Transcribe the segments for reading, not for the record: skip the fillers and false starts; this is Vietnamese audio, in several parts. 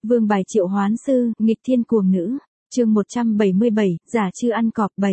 Vương bài triệu hoán sư, nghịch thiên cuồng nữ. Chương 177, giả chư ăn cọp 7.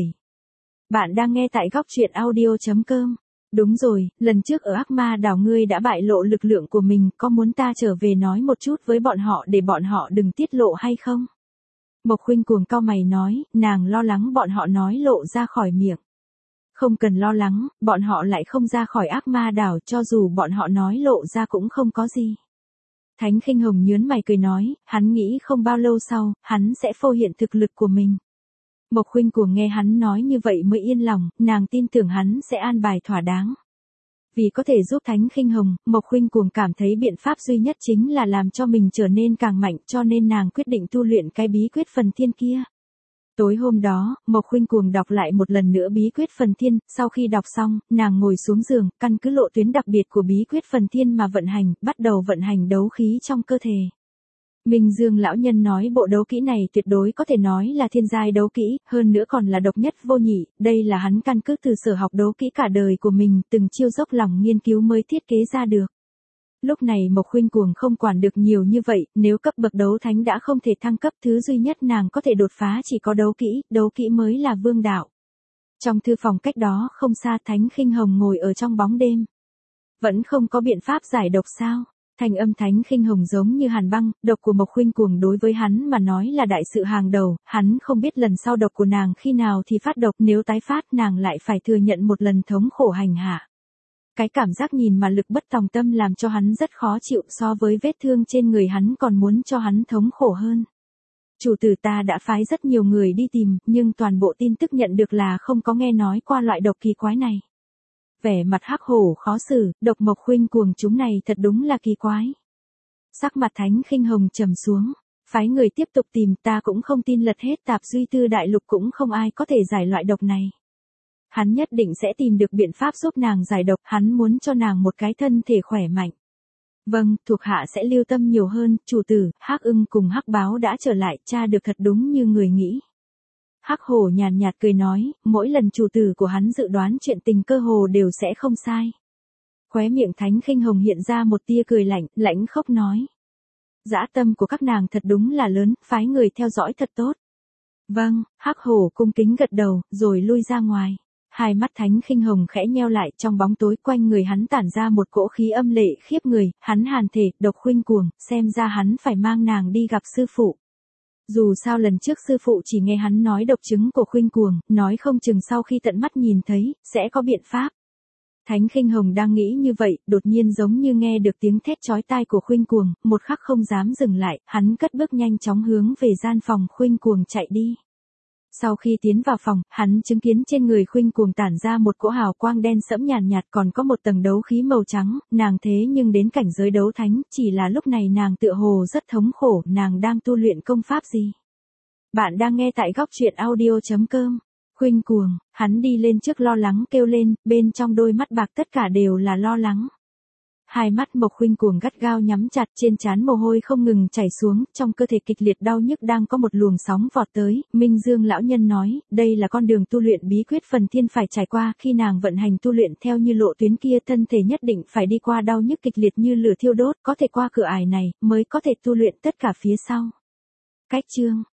Bạn đang nghe tại góc truyện audio.com. Đúng rồi, lần trước ở Ác Ma đảo ngươi đã bại lộ lực lượng của mình, có muốn ta trở về nói một chút với bọn họ để bọn họ đừng tiết lộ hay không? Mộc Khuynh cuồng cau mày nói, nàng lo lắng bọn họ nói lộ ra khỏi miệng. Không cần lo lắng, bọn họ lại không ra khỏi Ác Ma đảo, cho dù bọn họ nói lộ ra cũng không có gì. Thánh Khinh Hồng nhướng mày cười nói, hắn nghĩ không bao lâu sau, hắn sẽ phô hiện thực lực của mình. Mộc Khuynh cuồng nghe hắn nói như vậy mới yên lòng, nàng tin tưởng hắn sẽ an bài thỏa đáng. Vì có thể giúp Thánh Khinh Hồng, Mộc Khuynh cuồng cảm thấy biện pháp duy nhất chính là làm cho mình trở nên càng mạnh, cho nên nàng quyết định tu luyện cái bí quyết phần thiên kia. Tối hôm đó, Mộc Khuynh cuồng đọc lại một lần nữa bí quyết phần thiên, sau khi đọc xong, nàng ngồi xuống giường, căn cứ lộ tuyến đặc biệt của bí quyết phần thiên mà vận hành, bắt đầu vận hành đấu khí trong cơ thể. Minh Dương lão nhân nói bộ đấu kỹ này tuyệt đối có thể nói là thiên giai đấu kỹ, hơn nữa còn là độc nhất vô nhị, đây là hắn căn cứ từ sở học đấu kỹ cả đời của mình, từng chiêu dốc lòng nghiên cứu mới thiết kế ra được. Lúc này Mộc Khuynh cuồng không quản được nhiều như vậy, nếu cấp bậc đấu thánh đã không thể thăng cấp, thứ duy nhất nàng có thể đột phá chỉ có đấu kỹ mới là vương đạo. Trong thư phòng cách đó không xa, Thánh Khinh Hồng ngồi ở trong bóng đêm. Vẫn không có biện pháp giải độc sao? Thanh âm Thánh Khinh Hồng giống như hàn băng, độc của Mộc Khuynh cuồng đối với hắn mà nói là đại sự hàng đầu, hắn không biết lần sau độc của nàng khi nào thì phát độc, nếu tái phát nàng lại phải thừa nhận một lần thống khổ hành hạ. Cái cảm giác nhìn mà lực bất tòng tâm làm cho hắn rất khó chịu, so với vết thương trên người hắn còn muốn cho hắn thống khổ hơn. Chủ tử ta đã phái rất nhiều người đi tìm, nhưng toàn bộ tin tức nhận được là không có nghe nói qua loại độc kỳ quái này. Vẻ mặt Hắc Hổ khó xử, độc Mộc Khuynh cuồng chúng này thật đúng là kỳ quái. Sắc mặt Thánh Khinh Hồng trầm xuống, phái người tiếp tục tìm, ta cũng không tin lật hết Tạp Duy Tư Đại Lục cũng không ai có thể giải loại độc này. Hắn nhất định sẽ tìm được biện pháp giúp nàng giải độc, hắn muốn cho nàng một cái thân thể khỏe mạnh. Vâng, thuộc hạ sẽ lưu tâm nhiều hơn, chủ tử. Hắc Ưng cùng Hắc Báo đã trở lại, tra được thật đúng như người nghĩ. Hắc Hổ nhàn nhạt cười nói, mỗi lần chủ tử của hắn dự đoán chuyện tình cơ hồ đều sẽ không sai. Khóe miệng Thánh Khinh Hồng hiện ra một tia cười lạnh, lãnh khốc nói. Dã tâm của các nàng thật đúng là lớn, phái người theo dõi thật tốt. Vâng, Hắc Hổ cung kính gật đầu, rồi lui ra ngoài. Hai mắt Thánh Khinh Hồng khẽ nheo lại, trong bóng tối quanh người hắn tản ra một cỗ khí âm lệ khiếp người, hắn hàn thể, độc Khuynh cuồng, xem ra hắn phải mang nàng đi gặp sư phụ. Dù sao lần trước sư phụ chỉ nghe hắn nói độc chứng của Khuynh cuồng, nói không chừng sau khi tận mắt nhìn thấy, sẽ có biện pháp. Thánh Khinh Hồng đang nghĩ như vậy, đột nhiên giống như nghe được tiếng thét chói tai của Khuynh cuồng, một khắc không dám dừng lại, hắn cất bước nhanh chóng hướng về gian phòng Khuynh cuồng chạy đi. Sau khi tiến vào phòng, hắn chứng kiến trên người Khuynh cuồng tản ra một cỗ hào quang đen sẫm nhàn nhạt, còn có một tầng đấu khí màu trắng, nàng thế nhưng đến cảnh giới đấu thánh, chỉ là lúc này nàng tựa hồ rất thống khổ, nàng đang tu luyện công pháp gì? Bạn đang nghe tại góc truyện audio.com. Khuynh cuồng, hắn đi lên trước lo lắng kêu lên, bên trong đôi mắt bạc tất cả đều là lo lắng. Hai mắt Mộc Khuynh cuồng gắt gao nhắm chặt, trên trán mồ hôi không ngừng chảy xuống, trong cơ thể kịch liệt đau nhức đang có một luồng sóng vọt tới. Minh Dương lão nhân nói, đây là con đường tu luyện bí quyết phần thiên phải trải qua, khi nàng vận hành tu luyện theo như lộ tuyến kia, thân thể nhất định phải đi qua đau nhức kịch liệt như lửa thiêu đốt, có thể qua cửa ải này mới có thể tu luyện tất cả phía sau. Cách chương